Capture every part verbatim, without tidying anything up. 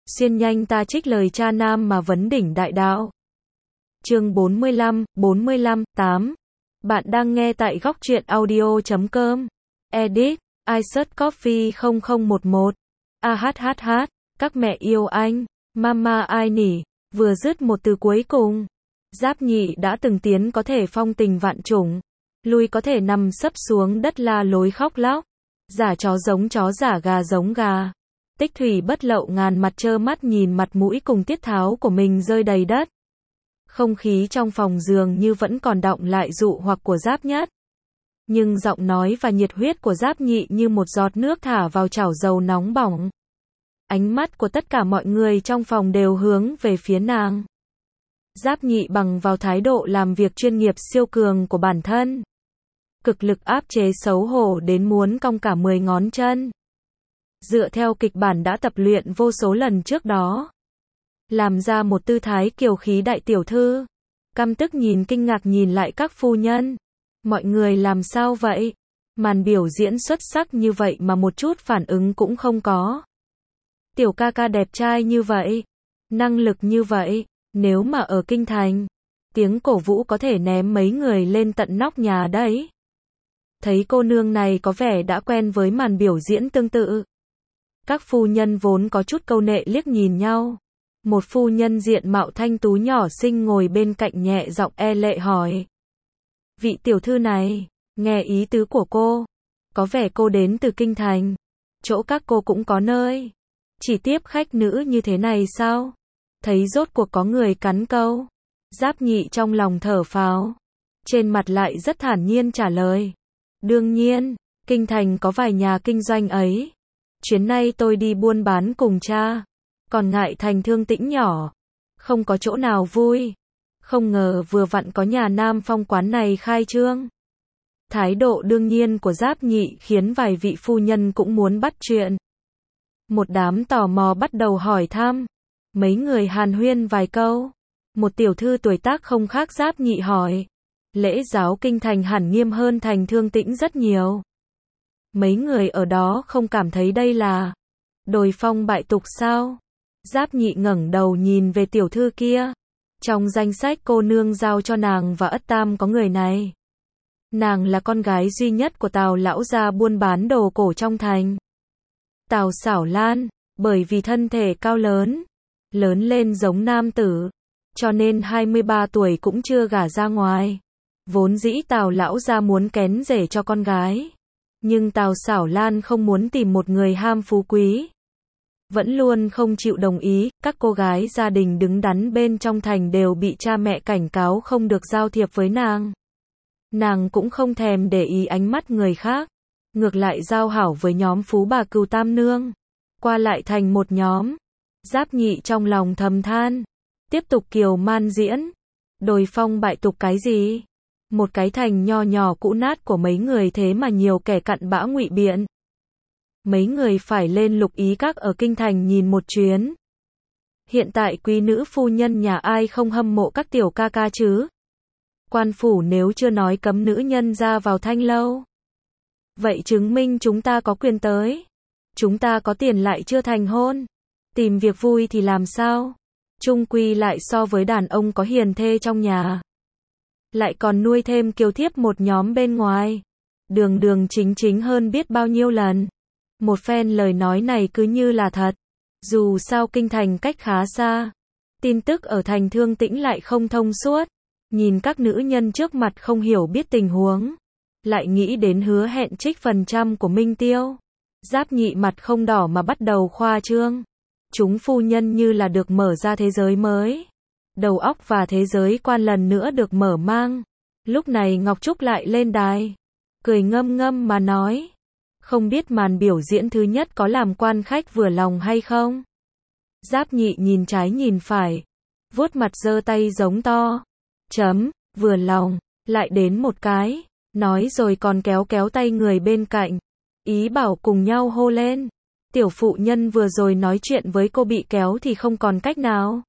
Xuyên nhanh ta trích lời cha nam mà vấn đỉnh đại đạo. Chương bốn mươi lăm, bốn mươi lăm, tám. Bạn đang nghe tại góc truyện audio chấm com. Edit, iSearch Coffee không không một một. A hát hát hát, các mẹ yêu anh, mama ai nỉ, vừa dứt một từ cuối cùng. Giáp Nhị đã từng tiến có thể phong tình vạn trùng, lui có thể nằm sấp xuống đất la lối khóc lóc, giả chó giống chó giả gà giống gà. Tích thủy bất lậu ngàn mặt trơ mắt nhìn mặt mũi cùng tiết tháo của mình rơi đầy đất. Không khí trong phòng dường như vẫn còn đọng lại dụ hoặc của Giáp Nhất. Nhưng giọng nói và nhiệt huyết của Giáp Nhị như một giọt nước thả vào chảo dầu nóng bỏng. Ánh mắt của tất cả mọi người trong phòng đều hướng về phía nàng. Giáp Nhị bằng vào thái độ làm việc chuyên nghiệp siêu cường của bản thân. Cực lực áp chế xấu hổ đến muốn cong cả mười ngón chân. Dựa theo kịch bản đã tập luyện vô số lần trước đó. Làm ra một tư thái kiều khí đại tiểu thư. Căm tức nhìn kinh ngạc nhìn lại các phu nhân. Mọi người làm sao vậy? Màn biểu diễn xuất sắc như vậy mà một chút phản ứng cũng không có. Tiểu ca ca đẹp trai như vậy. Năng lực như vậy. Nếu mà ở kinh thành, tiếng cổ vũ có thể ném mấy người lên tận nóc nhà đấy. Thấy cô nương này có vẻ đã quen với màn biểu diễn tương tự. Các phu nhân vốn có chút câu nệ liếc nhìn nhau. Một phu nhân diện mạo thanh tú nhỏ xinh ngồi bên cạnh nhẹ giọng e lệ hỏi. Vị tiểu thư này, nghe ý tứ của cô, có vẻ cô đến từ kinh thành. Chỗ các cô cũng có nơi chỉ tiếp khách nữ như thế này sao? Thấy rốt cuộc có người cắn câu. Giáp Nhị trong lòng thở phào. Trên mặt lại rất thản nhiên trả lời. Đương nhiên, kinh thành có vài nhà kinh doanh ấy. Chuyến này tôi đi buôn bán cùng cha. Còn ngại thành Thương Tĩnh nhỏ. Không có chỗ nào vui. Không ngờ vừa vặn có nhà Nam Phong quán này khai trương. Thái độ đương nhiên của Giáp Nhị khiến vài vị phu nhân cũng muốn bắt chuyện. Một đám tò mò bắt đầu hỏi thăm. Mấy người hàn huyên vài câu. Một tiểu thư tuổi tác không khác Giáp Nhị hỏi. Lễ giáo kinh thành hẳn nghiêm hơn thành Thương Tĩnh rất nhiều. Mấy người ở đó không cảm thấy đây là đồi phong bại tục sao? Giáp Nhị ngẩng đầu nhìn về tiểu thư kia. Trong danh sách cô nương giao cho nàng và Ất Tam có người này. Nàng là con gái duy nhất của Tào lão gia buôn bán đồ cổ trong thành. Tào Xảo Lan, bởi vì thân thể cao lớn, lớn lên giống nam tử, cho nên hai mươi ba tuổi cũng chưa gả ra ngoài. Vốn dĩ Tào lão gia muốn kén rể cho con gái, nhưng Tào Xảo Lan không muốn tìm một người ham phú quý, vẫn luôn không chịu đồng ý. Các cô gái gia đình đứng đắn bên trong thành đều bị cha mẹ cảnh cáo không được giao thiệp với nàng. Nàng cũng không thèm để ý ánh mắt người khác, ngược lại giao hảo với nhóm phú bà Cừu Tam Nương, qua lại thành một nhóm. Giáp Nhị trong lòng thầm than, tiếp tục kiều man diễn. Đồi phong bại tục cái gì? Một cái thành nho nhỏ cũ nát của mấy người thế mà nhiều kẻ cặn bã ngụy biện. Mấy người phải lên Lục Ý Các ở kinh thành nhìn một chuyến. Hiện tại quý nữ phu nhân nhà ai không hâm mộ các tiểu ca ca chứ? Quan phủ nếu chưa nói cấm nữ nhân ra vào thanh lâu, vậy chứng minh chúng ta có quyền tới. Chúng ta có tiền lại chưa thành hôn, tìm việc vui thì làm sao? Chung quy lại so với đàn ông có hiền thê trong nhà, lại còn nuôi thêm kiều thiếp một nhóm bên ngoài, đường đường chính chính hơn biết bao nhiêu lần. Một phen lời nói này cứ như là thật. Dù sao kinh thành cách khá xa, tin tức ở thành Thương Tĩnh lại không thông suốt. Nhìn các nữ nhân trước mặt không hiểu biết tình huống, lại nghĩ đến hứa hẹn trích phần trăm của Minh Tiêu. Giáp Nhị mặt không đỏ mà bắt đầu khoa trương. Chúng phu nhân như là được mở ra thế giới mới. Đầu óc và thế giới quan lần nữa được mở mang. Lúc này Ngọc Trúc lại lên đài, cười ngâm ngâm mà nói. Không biết màn biểu diễn thứ nhất có làm quan khách vừa lòng hay không? Giáp Nhị nhìn trái nhìn phải, vuốt mặt giơ tay giống to. Chấm, vừa lòng, lại đến một cái, nói rồi còn kéo kéo tay người bên cạnh. Ý bảo cùng nhau hô lên. Tiểu phụ nhân vừa rồi nói chuyện với cô bị kéo thì không còn cách nào.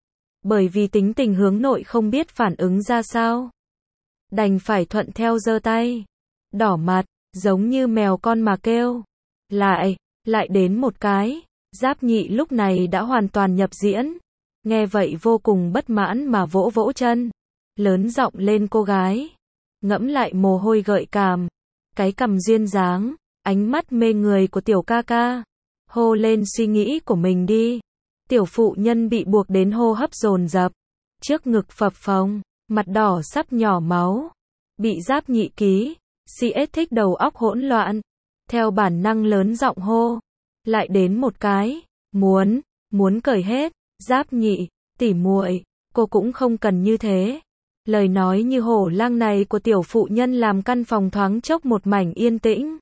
Bởi vì tính tình hướng nội không biết phản ứng ra sao, đành phải thuận theo giơ tay. Đỏ mặt, giống như mèo con mà kêu. Lại, lại đến một cái, Giáp Nhị lúc này đã hoàn toàn nhập diễn. Nghe vậy vô cùng bất mãn mà vỗ vỗ chân. Lớn giọng lên cô gái. Ngẫm lại mồ hôi gợi cảm. Cái cằm duyên dáng. Ánh mắt mê người của tiểu ca ca. Hô lên suy nghĩ của mình đi. Tiểu phụ nhân bị buộc đến hô hấp dồn dập. Trước ngực phập phồng. Mặt đỏ sắp nhỏ máu. Bị Giáp Nhị ký. xê ét thích đầu óc hỗn loạn. Theo bản năng lớn giọng hô. Lại đến một cái. Muốn. Muốn cởi hết. Giáp Nhị. Tỉ muội. Cô cũng không cần như thế. Lời nói như hổ lang này của tiểu phụ nhân làm căn phòng thoáng chốc một mảnh yên tĩnh.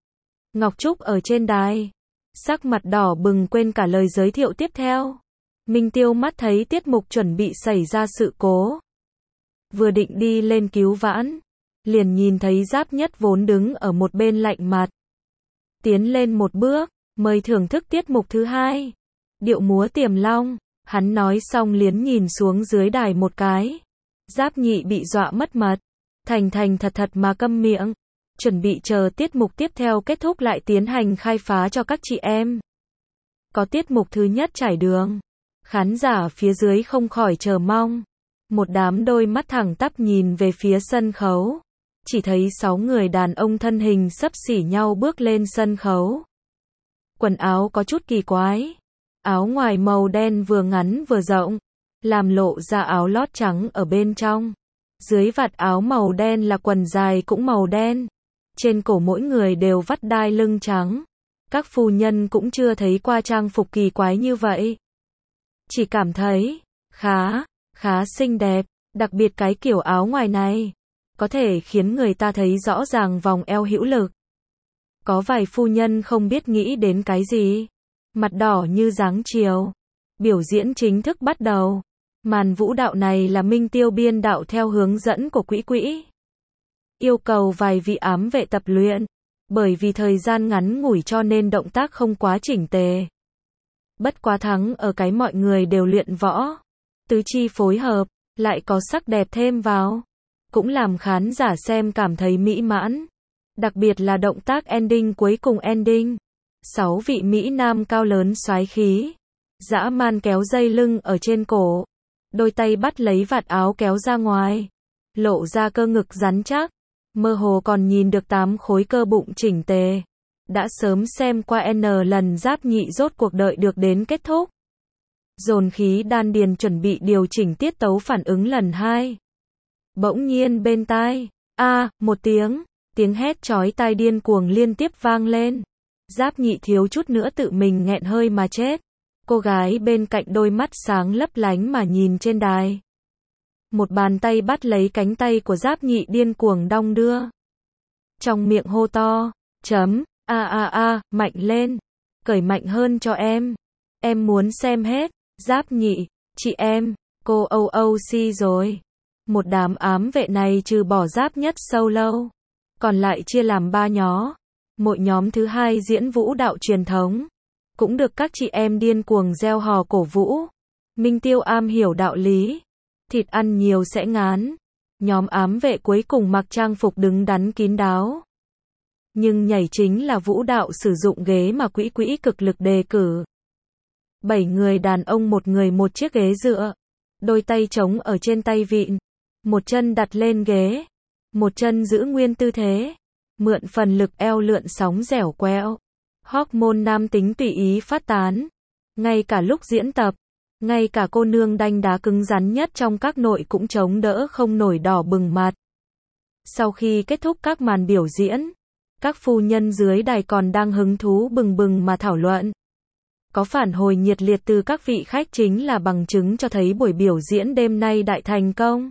Ngọc Trúc ở trên đài. Sắc mặt đỏ bừng quên cả lời giới thiệu tiếp theo. Minh Tiêu mắt thấy tiết mục chuẩn bị xảy ra sự cố. Vừa định đi lên cứu vãn. Liền nhìn thấy Giáp Nhất vốn đứng ở một bên lạnh mặt. Tiến lên một bước, mời thưởng thức tiết mục thứ hai. Điệu múa Tiềm Long. Hắn nói xong liền nhìn xuống dưới đài một cái. Giáp Nhị bị dọa mất mật. Thành thành thật thật mà câm miệng. Chuẩn bị chờ tiết mục tiếp theo kết thúc lại tiến hành khai phá cho các chị em. Có tiết mục thứ nhất trải đường. Khán giả phía dưới không khỏi chờ mong. Một đám đôi mắt thẳng tắp nhìn về phía sân khấu. Chỉ thấy sáu người đàn ông thân hình xấp xỉ nhau bước lên sân khấu. Quần áo có chút kỳ quái. Áo ngoài màu đen vừa ngắn vừa rộng. Làm lộ ra áo lót trắng ở bên trong. Dưới vạt áo màu đen là quần dài cũng màu đen. Trên cổ mỗi người đều vắt đai lưng trắng. Các phu nhân cũng chưa thấy qua trang phục kỳ quái như vậy. Chỉ cảm thấy, khá, khá xinh đẹp, đặc biệt cái kiểu áo ngoài này. Có thể khiến người ta thấy rõ ràng vòng eo hữu lực. Có vài phu nhân không biết nghĩ đến cái gì. Mặt đỏ như dáng chiều. Biểu diễn chính thức bắt đầu. Màn vũ đạo này là Minh Tiêu biên đạo theo hướng dẫn của Quỹ Quỹ. Yêu cầu vài vị ám vệ tập luyện. Bởi vì thời gian ngắn ngủi cho nên động tác không quá chỉnh tề. Bất quá thắng ở cái mọi người đều luyện võ. Tứ chi phối hợp, lại có sắc đẹp thêm vào. Cũng làm khán giả xem cảm thấy mỹ mãn. Đặc biệt là động tác ending cuối cùng ending. Sáu vị Mỹ Nam cao lớn soái khí. Dã man kéo dây lưng ở trên cổ. Đôi tay bắt lấy vạt áo kéo ra ngoài. Lộ ra cơ ngực rắn chắc. Mơ hồ còn nhìn được tám khối cơ bụng chỉnh tề. Đã sớm xem qua N lần Giáp Nhị rốt cuộc đợi được đến kết thúc. Dồn khí đan điền chuẩn bị điều chỉnh tiết tấu phản ứng lần hai. Bỗng nhiên bên tai. A, một tiếng. Tiếng hét chói tai điên cuồng liên tiếp vang lên. Giáp Nhị thiếu chút nữa tự mình nghẹn hơi mà chết. Cô gái bên cạnh đôi mắt sáng lấp lánh mà nhìn trên đài. Một bàn tay bắt lấy cánh tay của Giáp Nhị điên cuồng đong đưa. Trong miệng hô to, chấm, a a a, mạnh lên. Cởi mạnh hơn cho em. Em muốn xem hết. Giáp Nhị, chị em, cô âu âu si rồi. Một đám ám vệ này trừ bỏ Giáp Nhất solo. Còn lại chia làm ba nhóm. Mỗi nhóm thứ hai diễn vũ đạo truyền thống. Cũng được các chị em điên cuồng reo hò cổ vũ. Minh Tiêu am hiểu đạo lý. Thịt ăn nhiều sẽ ngán. Nhóm ám vệ cuối cùng mặc trang phục đứng đắn kín đáo. Nhưng nhảy chính là vũ đạo sử dụng ghế mà Quỹ Quỹ cực lực đề cử. Bảy người đàn ông một người một chiếc ghế dựa. Đôi tay trống ở trên tay vịn. Một chân đặt lên ghế. Một chân giữ nguyên tư thế. Mượn phần lực eo lượn sóng dẻo quẹo. Hormone nam tính tùy ý phát tán. Ngay cả lúc diễn tập. Ngay cả cô nương đanh đá cứng rắn nhất trong các nội cũng chống đỡ không nổi đỏ bừng mặt. Sau khi kết thúc các màn biểu diễn, các phu nhân dưới đài còn đang hứng thú bừng bừng mà thảo luận. Có phản hồi nhiệt liệt từ các vị khách chính là bằng chứng cho thấy buổi biểu diễn đêm nay đại thành công.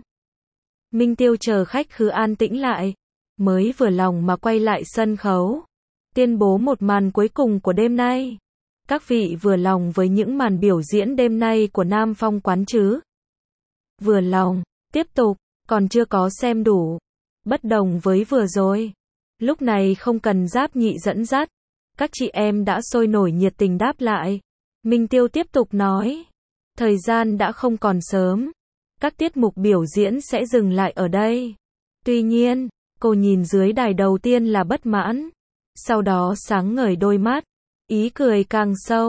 Minh Tiêu chờ khách khứ an tĩnh lại, mới vừa lòng mà quay lại sân khấu, tuyên bố một màn cuối cùng của đêm nay. Các vị vừa lòng với những màn biểu diễn đêm nay của Nam Phong quán chứ? Vừa lòng, tiếp tục, còn chưa có xem đủ. Bất đồng với vừa rồi. Lúc này không cần Giáp Nhị dẫn dắt. Các chị em đã sôi nổi nhiệt tình đáp lại. Minh Tiêu tiếp tục nói. Thời gian đã không còn sớm. Các tiết mục biểu diễn sẽ dừng lại ở đây. Tuy nhiên, cô nhìn dưới đài đầu tiên là bất mãn. Sau đó sáng ngời đôi mắt. Ý cười càng sâu.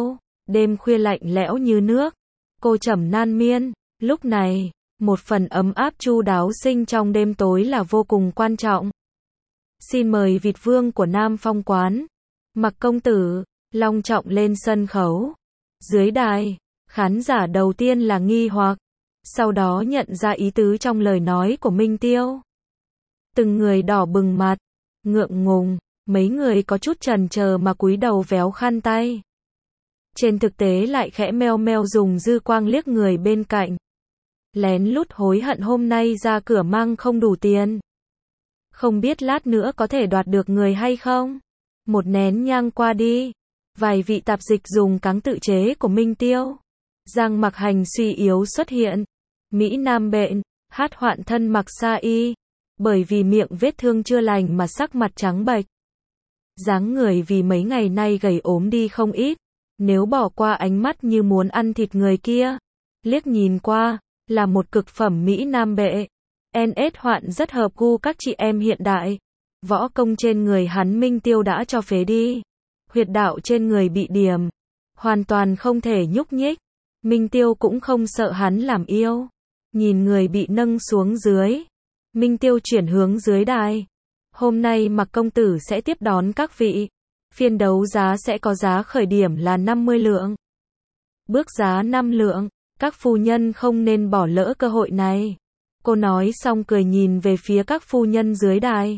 Đêm khuya lạnh lẽo như nước. Cô trầm nan miên. Lúc này, một phần ấm áp chu đáo sinh trong đêm tối là vô cùng quan trọng. Xin mời Việt Vương của Nam Phong Quán, Mặc công tử, long trọng lên sân khấu. Dưới đài, khán giả đầu tiên là nghi hoặc, sau đó nhận ra ý tứ trong lời nói của Minh Tiêu. Từng người đỏ bừng mặt, ngượng ngùng, mấy người có chút chần chờ mà cúi đầu véo khăn tay. Trên thực tế lại khẽ meo meo dùng dư quang liếc người bên cạnh. Lén lút hối hận hôm nay ra cửa mang không đủ tiền. Không biết lát nữa có thể đoạt được người hay không? Một nén nhang qua đi, vài vị tạp dịch dùng cáng tự chế của Minh Tiêu. Giang Mặc Hành suy yếu xuất hiện. Mỹ Nam bệnh, hát hoạn thân mặc sa y. Bởi vì miệng vết thương chưa lành mà sắc mặt trắng bệch. Dáng người vì mấy ngày nay gầy ốm đi không ít. Nếu bỏ qua ánh mắt như muốn ăn thịt người kia, liếc nhìn qua, là một cực phẩm Mỹ Nam bệ. en ét hoạn rất hợp gu các chị em hiện đại. Võ công trên người hắn Minh Tiêu đã cho phế đi. Huyệt đạo trên người bị điểm. Hoàn toàn không thể nhúc nhích. Minh Tiêu cũng không sợ hắn làm yêu. Nhìn người bị nâng xuống dưới. Minh Tiêu chuyển hướng dưới đài. Hôm nay Mặc công tử sẽ tiếp đón các vị. Phiên đấu giá sẽ có giá khởi điểm là năm mươi lượng. Bước giá năm lượng. Các phu nhân không nên bỏ lỡ cơ hội này. Cô nói xong cười nhìn về phía các phu nhân dưới đài.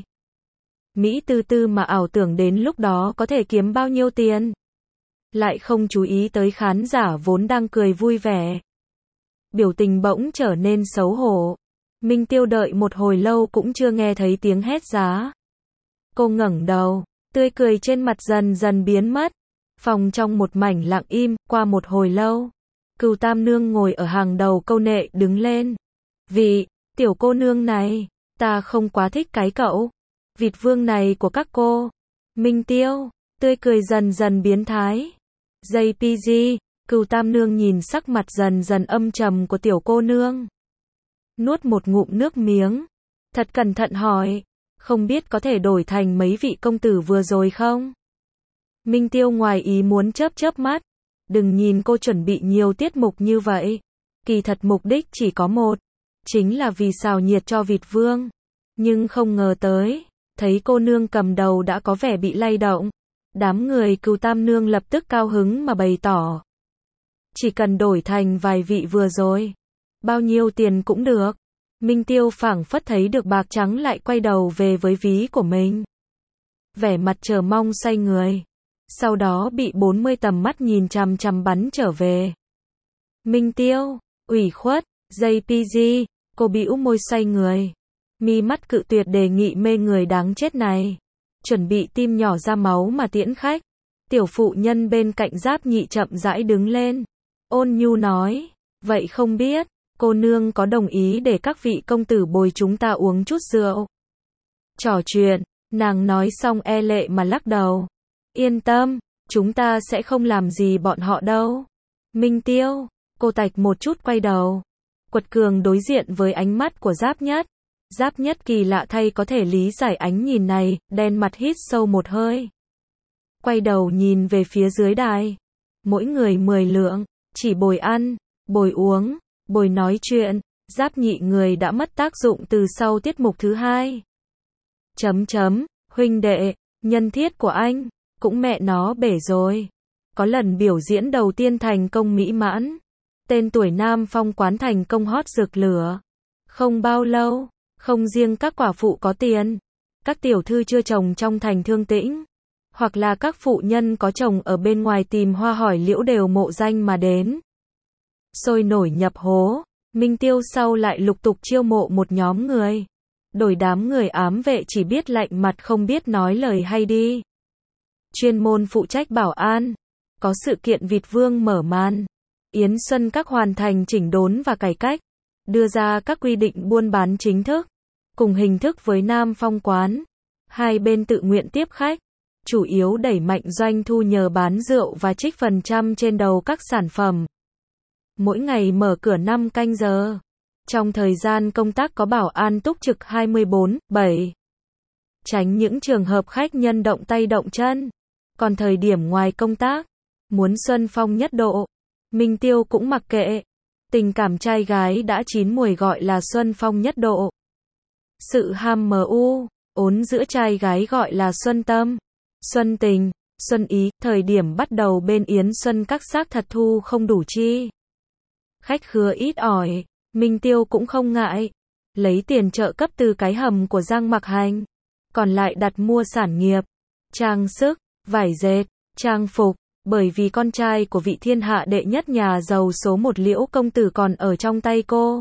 Mỹ tư tư mà ảo tưởng đến lúc đó có thể kiếm bao nhiêu tiền. Lại không chú ý tới khán giả vốn đang cười vui vẻ. Biểu tình bỗng trở nên xấu hổ. Minh Tiêu đợi một hồi lâu cũng chưa nghe thấy tiếng hét giá. Cô ngẩng đầu, tươi cười trên mặt dần dần biến mất. Phòng trong một mảnh lặng im, qua một hồi lâu. Cửu Tam Nương ngồi ở hàng đầu câu nệ đứng lên. Vị, tiểu cô nương này, ta không quá thích cái cậu Việt Vương này của các cô. Minh Tiêu, tươi cười dần dần biến thái. gi pê giê, Cửu Tam Nương nhìn sắc mặt dần dần âm trầm của tiểu cô nương. Nuốt một ngụm nước miếng. Thật cẩn thận hỏi, không biết có thể đổi thành mấy vị công tử vừa rồi không? Minh Tiêu ngoài ý muốn chớp chớp mắt. Đừng nhìn cô chuẩn bị nhiều tiết mục như vậy. Kỳ thật mục đích chỉ có một. Chính là vì xào nhiệt cho Việt Vương. Nhưng không ngờ tới. Thấy cô nương cầm đầu đã có vẻ bị lay động. Đám người Cửu Tam Nương lập tức cao hứng mà bày tỏ. Chỉ cần đổi thành vài vị vừa rồi. Bao nhiêu tiền cũng được. Minh Tiêu phảng phất thấy được bạc trắng lại quay đầu về với ví của mình. Vẻ mặt chờ mong xoay người. Sau đó bị bốn mươi tầm mắt nhìn chằm chằm bắn trở về. Minh Tiêu, ủy khuất, gi pê giê, cô bĩu môi xoay người. Mi mắt cự tuyệt đề nghị mê người đáng chết này. Chuẩn bị tim nhỏ ra máu mà tiễn khách. Tiểu phụ nhân bên cạnh Giáp Nhị chậm rãi đứng lên. Ôn nhu nói, vậy không biết, cô nương có đồng ý để các vị công tử bồi chúng ta uống chút rượu. Trò chuyện, nàng nói xong e lệ mà lắc đầu. Yên tâm, chúng ta sẽ không làm gì bọn họ đâu. Minh Tiêu, cô tạch một chút quay đầu. Quật cường đối diện với ánh mắt của Giáp Nhất. Giáp Nhất kỳ lạ thay có thể lý giải ánh nhìn này, đen mặt hít sâu một hơi. Quay đầu nhìn về phía dưới đài. Mỗi người mười lượng, chỉ bồi ăn, bồi uống, bồi nói chuyện. Giáp Nhị người đã mất tác dụng từ sau tiết mục thứ hai. Chấm chấm, huynh đệ, nhân thiết của anh. Cũng mẹ nó bể rồi. Có lần biểu diễn đầu tiên thành công mỹ mãn. Tên tuổi Nam Phong Quán thành công hot rực lửa. Không bao lâu, không riêng các quả phụ có tiền, các tiểu thư chưa chồng trong thành Thương Tĩnh, hoặc là các phụ nhân có chồng ở bên ngoài tìm hoa hỏi liễu đều mộ danh mà đến. Sôi nổi nhập hố, Minh Tiêu sau lại lục tục chiêu mộ một nhóm người. Đổi đám người ám vệ chỉ biết lạnh mặt không biết nói lời hay đi. Chuyên môn phụ trách bảo an. Có sự kiện Việt Vương mở màn. Yến Xuân các hoàn thành chỉnh đốn và cải cách. Đưa ra các quy định buôn bán chính thức. Cùng hình thức với Nam Phong Quán. Hai bên tự nguyện tiếp khách. Chủ yếu đẩy mạnh doanh thu nhờ bán rượu và trích phần trăm trên đầu các sản phẩm. Mỗi ngày mở cửa năm canh giờ. Trong thời gian công tác có bảo an túc trực hai mươi bốn bảy. Tránh những trường hợp khách nhân động tay động chân. Còn thời điểm ngoài công tác, Muốn xuân phong nhất độ. Minh Tiêu cũng mặc kệ. Tình cảm trai gái đã chín muồi gọi là xuân phong nhất độ. Sự ham mờ u, ốn giữa trai gái gọi là xuân tâm, xuân tình, xuân ý. Thời điểm bắt đầu bên Yến Xuân các xác thật thu không đủ chi. Khách khứa ít ỏi, Minh Tiêu cũng không ngại. Lấy tiền trợ cấp từ cái hầm của Giang Mặc Hành. Còn lại đặt mua sản nghiệp, trang sức, vải dệt, trang phục. Bởi vì con trai của vị thiên hạ đệ nhất nhà giàu số một Liễu công tử còn ở trong tay cô.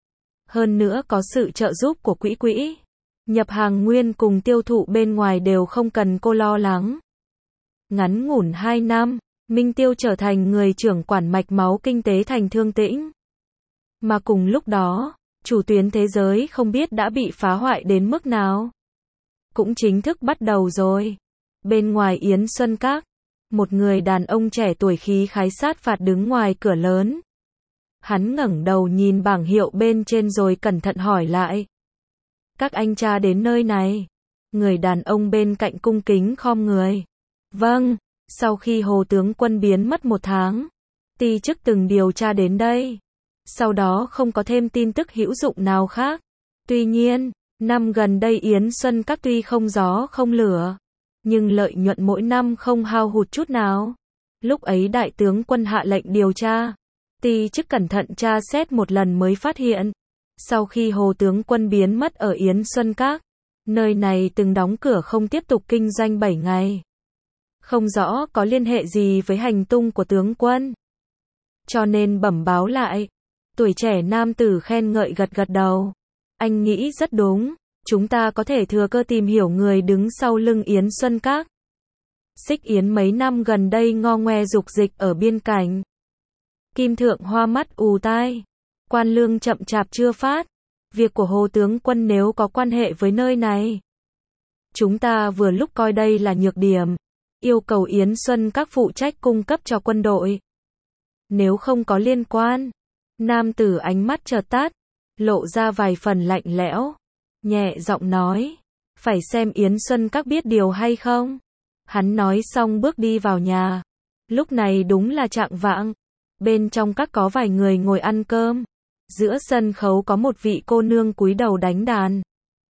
Hơn nữa có sự trợ giúp của quỹ quỹ. Nhập hàng nguyên cùng tiêu thụ bên ngoài đều không cần cô lo lắng. Ngắn ngủn hai năm, Minh Tiêu trở thành người trưởng quản mạch máu kinh tế thành Thương Tĩnh. Mà cùng lúc đó, chủ tuyến thế giới không biết đã bị phá hoại đến mức nào. Cũng chính thức bắt đầu rồi. Bên ngoài Yến Xuân Các, một người đàn ông trẻ tuổi khí khái sát phạt đứng ngoài cửa lớn. Hắn ngẩng đầu nhìn bảng hiệu bên trên rồi cẩn thận hỏi lại. Các anh cha đến nơi này. Người đàn ông bên cạnh cung kính khom người. Vâng, sau khi Hồ tướng quân biến mất một tháng, ty chức từng điều tra đến đây. Sau đó không có thêm tin tức hữu dụng nào khác. Tuy nhiên, năm gần đây Yến Xuân Các tuy không gió không lửa, nhưng lợi nhuận mỗi năm không hao hụt chút nào. Lúc ấy đại tướng quân hạ lệnh điều tra. Ty chức cẩn thận tra xét một lần mới phát hiện. Sau khi Hồ tướng quân biến mất ở Yến Xuân Các, nơi này từng đóng cửa không tiếp tục kinh doanh bảy ngày. Không rõ có liên hệ gì với hành tung của tướng quân. Cho nên bẩm báo lại. Tuổi trẻ nam tử khen ngợi gật gật đầu. Anh nghĩ rất đúng. Chúng ta có thể thừa cơ tìm hiểu người đứng sau lưng Yến Xuân Các. Xích Yến mấy năm gần đây ngo ngoe dục dịch ở biên cảnh. Kim Thượng hoa mắt ù tai. Quan lương chậm chạp chưa phát. Việc của Hồ tướng quân nếu có quan hệ với nơi này. Chúng ta vừa lúc coi đây là nhược điểm. Yêu cầu Yến Xuân Các phụ trách cung cấp cho quân đội. Nếu không có liên quan. Nam tử ánh mắt chợt tắt. Lộ ra vài phần lạnh lẽo. Nhẹ giọng nói. Phải xem Yến Xuân Các biết điều hay không. Hắn nói xong bước đi vào nhà. Lúc này đúng là chạng vạng. Bên trong các có vài người ngồi ăn cơm. Giữa sân khấu có một vị cô nương cúi đầu đánh đàn.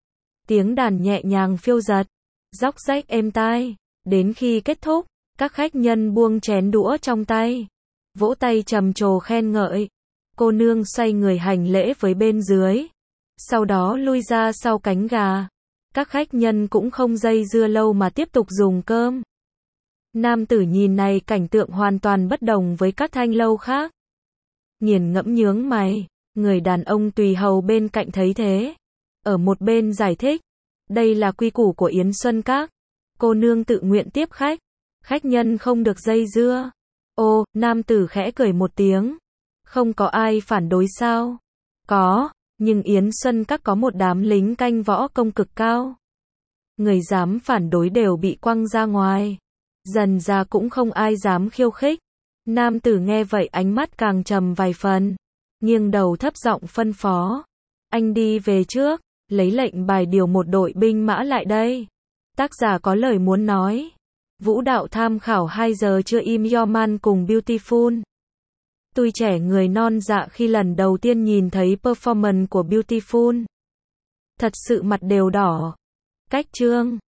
Tiếng đàn nhẹ nhàng phiêu dật. Róc rách êm tai. Đến khi kết thúc, các khách nhân buông chén đũa trong tay. Vỗ tay trầm trồ khen ngợi. Cô nương xoay người hành lễ với bên dưới. Sau đó lui ra sau cánh gà. Các khách nhân cũng không dây dưa lâu mà tiếp tục dùng cơm. Nam tử nhìn này cảnh tượng hoàn toàn bất đồng với các thanh lâu khác. Nghiền ngẫm nhướng mày. Người đàn ông tùy hầu bên cạnh thấy thế. Ở một bên giải thích. Đây là quy củ của Yến Xuân Các. Cô nương tự nguyện tiếp khách. Khách nhân không được dây dưa. Ô, nam tử khẽ cười một tiếng. Không có ai phản đối sao? Có, nhưng Yến Xuân Các có một đám lính canh võ công cực cao. Người dám phản đối đều bị quăng ra ngoài. Dần ra cũng không ai dám khiêu khích. Nam tử nghe vậy ánh mắt càng trầm vài phần. Nghiêng đầu thấp giọng phân phó. Anh đi về trước, lấy lệnh bài điều một đội binh mã lại đây. Tác giả có lời muốn nói. Vũ đạo tham khảo hai giờ trưa im Yoman cùng Beautiful. Tôi trẻ người non dạ khi lần đầu tiên nhìn thấy performance của Beautiful. Thật sự mặt đều đỏ. Cách chương